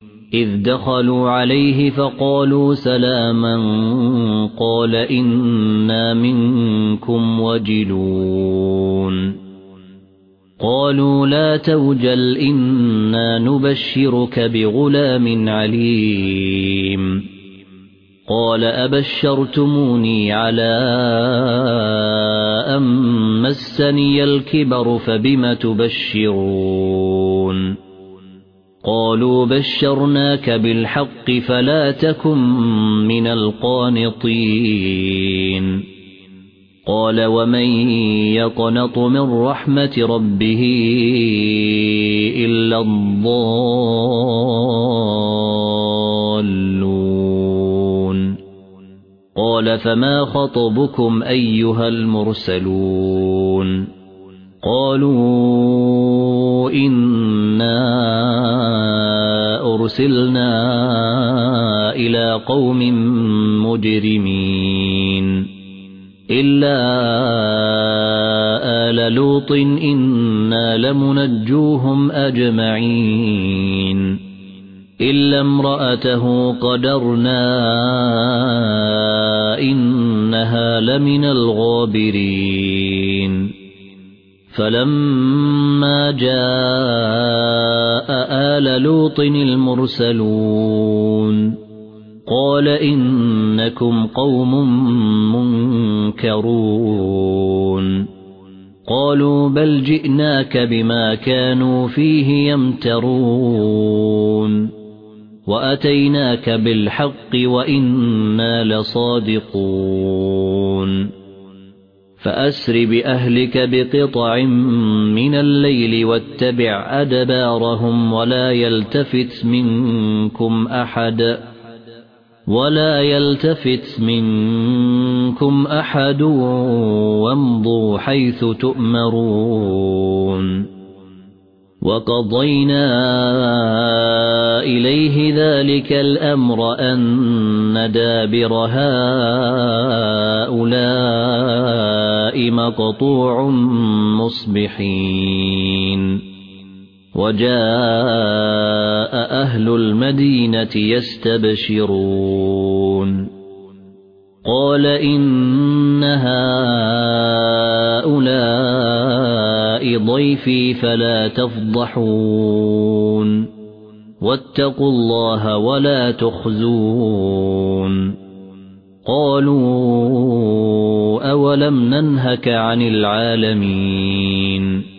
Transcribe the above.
إذ دخلوا عليه فقالوا سلاما قال إنا منكم وجلون قالوا لا توجل إنا نبشرك بغلام عليم قال أبشرتموني على أن مسني الكبر فبم تبشرون قالوا بشرناك بالحق فلا تكن من القانطين قال ومن يقنط من رحمة ربه إلا الضالون قال فما خطبكم أيها المرسلون قالوا إنا أرسلنا إلى قوم مجرمين إلا آل لوط إنا لمنجوهم أجمعين إلا امرأته قدرنا إنها لمن الغابرين فلما جاء آل لوط المرسلون قال إنكم قوم منكرون قالوا بل جئناك بما كانوا فيه يمترون وأتيناك بالحق وإنا لصادقون فأسر بأهلك بقطع من الليل واتبع أدبارهم ولا يلتفت منكم أحد وامضوا حيث تؤمرون وقضينا إليه ذلك الأمر أن دابر هؤلاء مقطوع مصبحين وجاء أهل المدينة يستبشرون قال إن هؤلاء ضيفي فلا تفضحون واتقوا الله ولا تخزون قالوا أولم ننهك عن العالمين